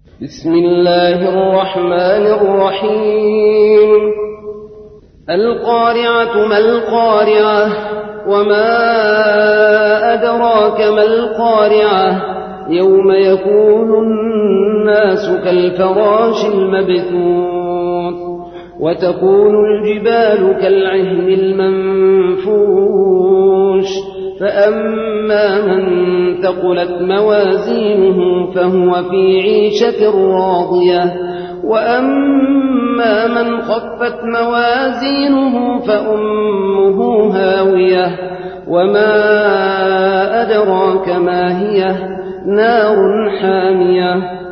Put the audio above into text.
بسم الله الرحمن الرحيم. القارعة ما القارعة وما أدراك ما القارعة يوم يكون الناس كالفراش المبثوث وتكون الجبال كالعهن المنفوش فأما من ثقلت موازينه فهو في عيشة راضية وأما من خفت موازينه فأمه هاوية وما أدراك ما هي نار حامية